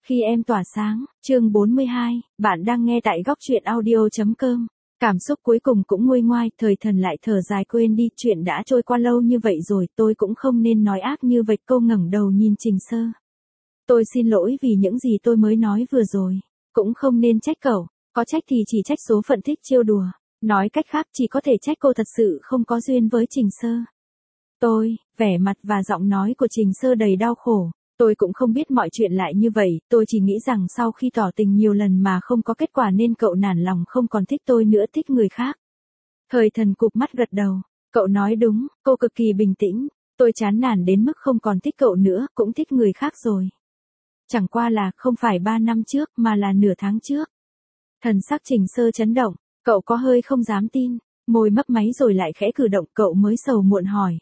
Khi em tỏa sáng, chương 42, bạn đang nghe tại góc truyện audio.com. Cảm xúc cuối cùng cũng nguôi ngoai, thời thần lại thở dài quên đi, chuyện đã trôi qua lâu như vậy rồi, tôi cũng không nên nói ác như vậy. Cô ngẩng đầu nhìn Trình Sơ. Tôi xin lỗi vì những gì tôi mới nói vừa rồi, cũng không nên trách cậu, có trách thì chỉ trách số phận thích trêu đùa, nói cách khác chỉ có thể trách cô thật sự không có duyên với Trình Sơ. Vẻ mặt và giọng nói của Trình Sơ đầy đau khổ. Tôi cũng không biết mọi chuyện lại như vậy, tôi chỉ nghĩ rằng sau khi tỏ tình nhiều lần mà không có kết quả nên cậu nản lòng không còn thích tôi nữa, thích người khác. Thời thần cụp mắt gật đầu, cậu nói đúng, cô cực kỳ bình tĩnh, tôi chán nản đến mức không còn thích cậu nữa, cũng thích người khác rồi. Chẳng qua là không phải 3 năm trước mà là nửa tháng trước. Thần sắc Trình Sơ chấn động, cậu có hơi không dám tin, môi mấp máy rồi lại khẽ cử động, cậu mới sầu muộn hỏi.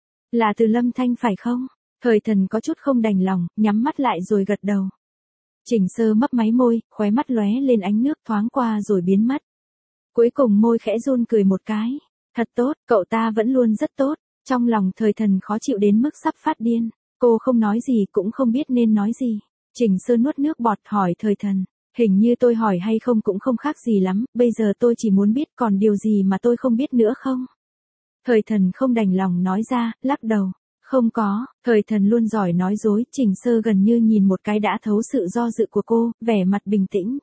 Là từ Lâm Thanh phải không? Thời thần có chút không đành lòng, nhắm mắt lại rồi gật đầu. Trình Sơ mấp máy môi, khóe mắt lóe lên ánh nước thoáng qua rồi biến mất. Cuối cùng môi khẽ run cười một cái. Thật tốt, cậu ta vẫn luôn rất tốt. Trong lòng thời thần khó chịu đến mức sắp phát điên. Cô không nói gì cũng không biết nên nói gì. Trình Sơ nuốt nước bọt hỏi thời thần. Hình như tôi hỏi hay không cũng không khác gì lắm, bây giờ tôi chỉ muốn biết còn điều gì mà tôi không biết nữa không? Thời thần không đành lòng nói ra, lắc đầu. Không có, thời thần luôn giỏi nói dối, Trình Sơ gần như nhìn một cái đã thấu sự do dự của cô, vẻ mặt bình tĩnh.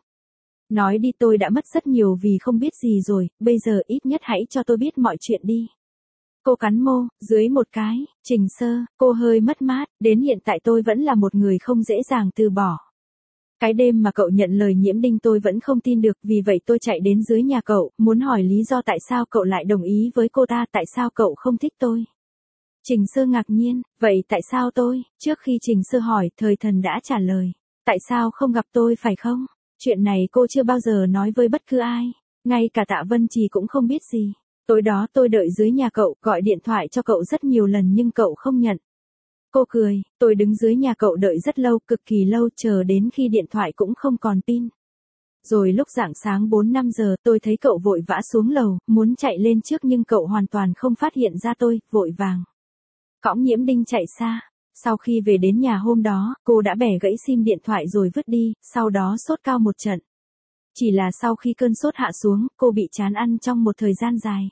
Nói đi, tôi đã mất rất nhiều vì không biết gì rồi, bây giờ ít nhất hãy cho tôi biết mọi chuyện đi. Cô cắn môi, dưới một cái, Trình Sơ, cô hơi mất mát, đến hiện tại tôi vẫn là một người không dễ dàng từ bỏ. Cái đêm mà cậu nhận lời Nhiễm Đinh tôi vẫn không tin được, vì vậy tôi chạy đến dưới nhà cậu, muốn hỏi lý do tại sao cậu lại đồng ý với cô ta, tại sao cậu không thích tôi. Trình Sơ ngạc nhiên, vậy tại sao tôi? Trước khi Trình Sơ hỏi, thời thần đã trả lời. Tại sao không gặp tôi phải không? Chuyện này cô chưa bao giờ nói với bất cứ ai. Ngay cả Tạ Vân Trì cũng không biết gì. Tối đó tôi đợi dưới nhà cậu, gọi điện thoại cho cậu rất nhiều lần nhưng cậu không nhận. Cô cười, tôi đứng dưới nhà cậu đợi rất lâu, cực kỳ lâu, chờ đến khi điện thoại cũng không còn pin. Rồi lúc rạng sáng 4-5 giờ tôi thấy cậu vội vã xuống lầu, muốn chạy lên trước nhưng cậu hoàn toàn không phát hiện ra tôi, vội vàng cõng Nhiễm Đinh chạy xa. Sau khi về đến nhà hôm đó, cô đã bẻ gãy sim điện thoại rồi vứt đi, sau đó sốt cao một trận. Chỉ là sau khi cơn sốt hạ xuống, cô bị chán ăn trong một thời gian dài.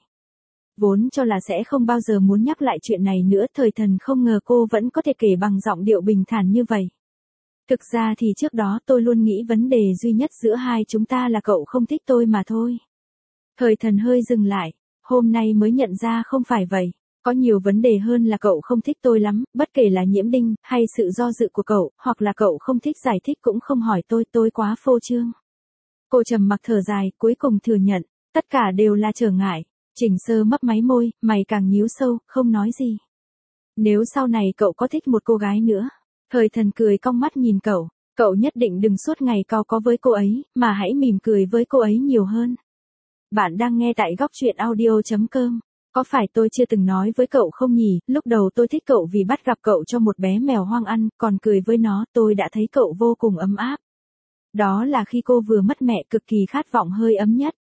Vốn cho là sẽ không bao giờ muốn nhắc lại chuyện này nữa, thời thần không ngờ cô vẫn có thể kể bằng giọng điệu bình thản như vậy. Thực ra thì trước đó tôi luôn nghĩ vấn đề duy nhất giữa hai chúng ta là cậu không thích tôi mà thôi. Thời thần hơi dừng lại, hôm nay mới nhận ra không phải vậy. Có nhiều vấn đề hơn là cậu không thích tôi lắm, bất kể là Nhiễm Đinh, hay sự do dự của cậu, hoặc là cậu không thích giải thích cũng không hỏi tôi quá phô trương. Cô trầm mặc thở dài, cuối cùng thừa nhận, tất cả đều là trở ngại. Trình Sơ mấp máy môi, mày càng nhíu sâu, không nói gì. Nếu sau này cậu có thích một cô gái nữa, thời thần cười cong mắt nhìn cậu nhất định đừng suốt ngày cau có với cô ấy, mà hãy mỉm cười với cô ấy nhiều hơn. Bạn đang nghe tại góc truyện audio.com. Có phải tôi chưa từng nói với cậu không nhỉ, lúc đầu tôi thích cậu vì bắt gặp cậu cho một bé mèo hoang ăn, còn cười với nó, tôi đã thấy cậu vô cùng ấm áp. Đó là khi cô vừa mất mẹ, cực kỳ khát vọng hơi ấm nhất.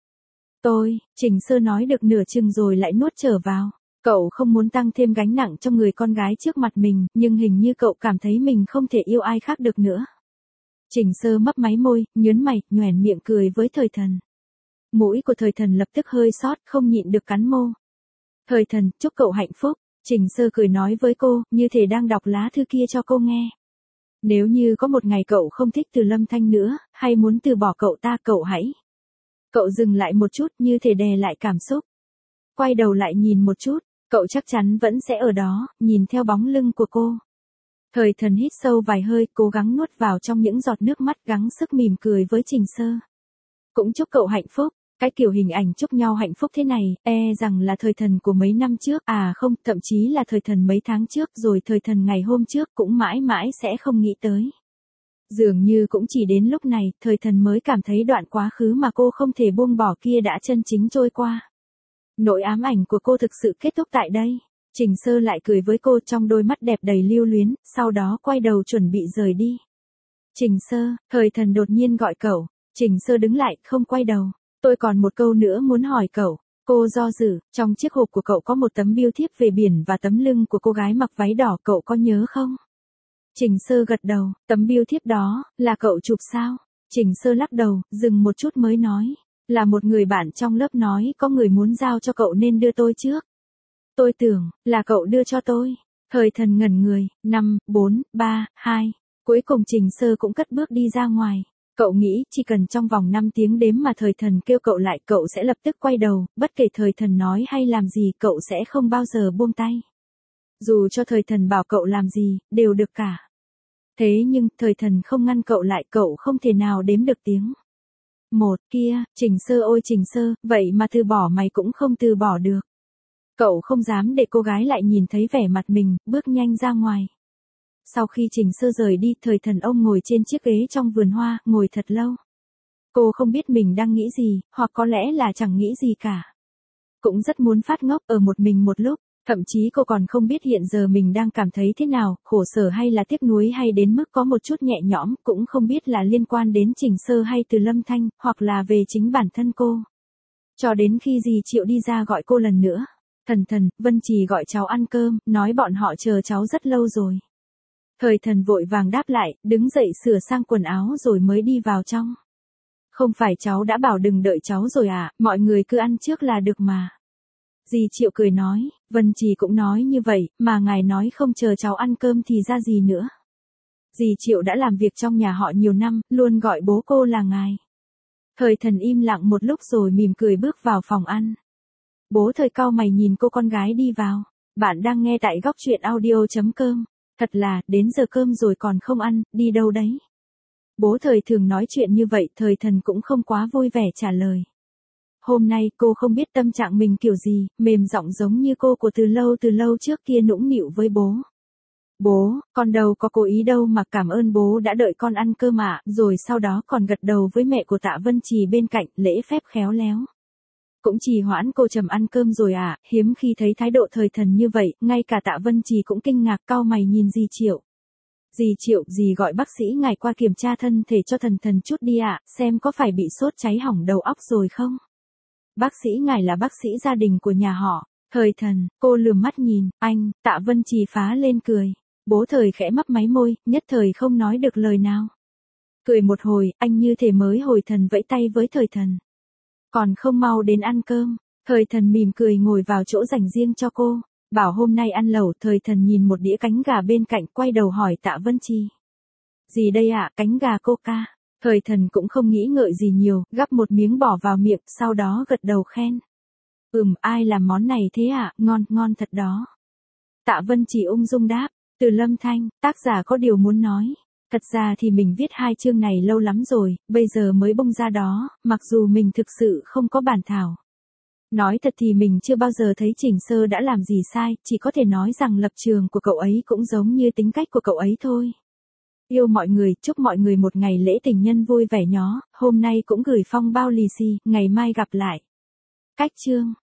Trình Sơ nói được nửa chừng rồi lại nuốt trở vào. Cậu không muốn tăng thêm gánh nặng cho người con gái trước mặt mình, nhưng hình như cậu cảm thấy mình không thể yêu ai khác được nữa. Trình Sơ mấp máy môi, nhớn mày, nhoẻn miệng cười với thời thần. Mũi của thời thần lập tức hơi xót, không nhịn được cắn môi. Thời thần, chúc cậu hạnh phúc. Trình Sơ cười nói với cô, như thể đang đọc lá thư kia cho cô nghe. Nếu như có một ngày cậu không thích Từ Lâm Thanh nữa, hay muốn từ bỏ cậu ta, cậu hãy. Cậu dừng lại một chút, như thể đè lại cảm xúc. Quay đầu lại nhìn một chút, cậu chắc chắn vẫn sẽ ở đó, nhìn theo bóng lưng của cô. Thời thần hít sâu vài hơi, cố gắng nuốt vào trong những giọt nước mắt, gắng sức mỉm cười với Trình Sơ. Cũng chúc cậu hạnh phúc. Cái kiểu hình ảnh chúc nhau hạnh phúc thế này, rằng là thời thần của mấy năm trước, không, thậm chí là thời thần mấy tháng trước, rồi thời thần ngày hôm trước cũng mãi mãi sẽ không nghĩ tới. Dường như cũng chỉ đến lúc này, thời thần mới cảm thấy đoạn quá khứ mà cô không thể buông bỏ kia đã chân chính trôi qua. Nỗi ám ảnh của cô thực sự kết thúc tại đây. Trình Sơ lại cười với cô trong đôi mắt đẹp đầy lưu luyến, sau đó quay đầu chuẩn bị rời đi. Trình Sơ, thời thần đột nhiên gọi cậu. Trình Sơ đứng lại, không quay đầu. Tôi còn một câu nữa muốn hỏi cậu. Cô do dự, trong chiếc hộp của cậu có một tấm bưu thiếp về biển và tấm lưng của cô gái mặc váy đỏ, cậu có nhớ không? Trình Sơ gật đầu, tấm bưu thiếp đó, là cậu chụp sao? Trình Sơ lắc đầu, dừng một chút mới nói, là một người bạn trong lớp nói có người muốn giao cho cậu nên đưa tôi trước. Tôi tưởng, là cậu đưa cho tôi. Thời Thần ngẩn người, 5, 4, 3, 2. Cuối cùng Trình Sơ cũng cất bước đi ra ngoài. Cậu nghĩ chỉ cần trong vòng 5 tiếng đếm mà Thời Thần kêu cậu lại cậu sẽ lập tức quay đầu, bất kể Thời Thần nói hay làm gì cậu sẽ không bao giờ buông tay. Dù cho Thời Thần bảo cậu làm gì, đều được cả. Thế nhưng, Thời Thần không ngăn cậu lại, cậu không thể nào đếm được tiếng. Một kia, Trình Sơ ôi Trình Sơ, vậy mà từ bỏ mày cũng không từ bỏ được. Cậu không dám để cô gái lại nhìn thấy vẻ mặt mình, bước nhanh ra ngoài. Sau khi Trình Sơ rời đi, Thời Thần ông ngồi trên chiếc ghế trong vườn hoa, ngồi thật lâu. Cô không biết mình đang nghĩ gì, hoặc có lẽ là chẳng nghĩ gì cả. Cũng rất muốn phát ngốc ở một mình một lúc, thậm chí cô còn không biết hiện giờ mình đang cảm thấy thế nào, khổ sở hay là tiếc nuối hay đến mức có một chút nhẹ nhõm, cũng không biết là liên quan đến Trình Sơ hay từ Lâm Thanh, hoặc là về chính bản thân cô. Cho đến khi dì Triệu đi ra gọi cô lần nữa. Thần Thần, Vân Trì gọi cháu ăn cơm, nói bọn họ chờ cháu rất lâu rồi. Thời Thần vội vàng đáp lại, đứng dậy sửa sang quần áo rồi mới đi vào trong. Không phải cháu đã bảo đừng đợi cháu rồi à, mọi người cứ ăn trước là được mà. Dì Triệu cười nói, Vân Trì cũng nói như vậy, mà ngài nói không chờ cháu ăn cơm thì ra gì nữa. Dì Triệu đã làm việc trong nhà họ nhiều năm, luôn gọi bố cô là ngài. Thời Thần im lặng một lúc rồi mỉm cười bước vào phòng ăn. Bố Thời cau mày nhìn cô con gái đi vào. Bạn đang nghe tại góc truyện audio.com. Thật là, đến giờ cơm rồi còn không ăn, đi đâu đấy? Bố Thời thường nói chuyện như vậy, Thời Thần cũng không quá vui vẻ trả lời. Hôm nay cô không biết tâm trạng mình kiểu gì, mềm giọng giống như cô của từ lâu trước kia nũng nịu với bố. Bố, con đâu có cố ý đâu mà cảm ơn bố đã đợi con ăn cơm ạ, rồi sau đó còn gật đầu với mẹ của Tạ Vân Trì bên cạnh, lễ phép khéo léo. Cũng trì hoãn cô trầm ăn cơm rồi à, hiếm khi thấy thái độ Thời Thần như vậy, ngay cả Tạ Vân Trì cũng kinh ngạc cau mày nhìn dì Triệu. Dì Triệu, dì gọi bác sĩ ngài qua kiểm tra thân thể cho Thần chút đi ạ, xem có phải bị sốt cháy hỏng đầu óc rồi không? Bác sĩ ngài là bác sĩ gia đình của nhà họ. Thời Thần, cô lườm mắt nhìn, anh, Tạ Vân Trì phá lên cười. Bố Thời khẽ mấp máy môi, nhất thời không nói được lời nào. Cười một hồi, anh như thể mới hồi thần vẫy tay với Thời Thần. Còn không mau đến ăn cơm. Thời Thần mỉm cười ngồi vào chỗ dành riêng cho cô. Bảo hôm nay ăn lẩu. Thời Thần nhìn một đĩa cánh gà bên cạnh, quay đầu hỏi Tạ Vân Trì. Gì đây ạ, cánh gà Coca. Thời Thần cũng không nghĩ ngợi gì nhiều, gắp một miếng bỏ vào miệng, sau đó gật đầu khen. Ai làm món này thế ạ, ngon, ngon thật đó. Tạ Vân Trì ung dung đáp, từ Lâm Thanh, tác giả có điều muốn nói. Thật ra thì mình viết 2 chương này lâu lắm rồi, bây giờ mới bung ra đó, mặc dù mình thực sự không có bản thảo. Nói thật thì mình chưa bao giờ thấy Trình Sơ đã làm gì sai, chỉ có thể nói rằng lập trường của cậu ấy cũng giống như tính cách của cậu ấy thôi. Yêu mọi người, chúc mọi người một ngày lễ tình nhân vui vẻ nhó, hôm nay cũng gửi phong bao lì xì, ngày mai gặp lại. Cách chương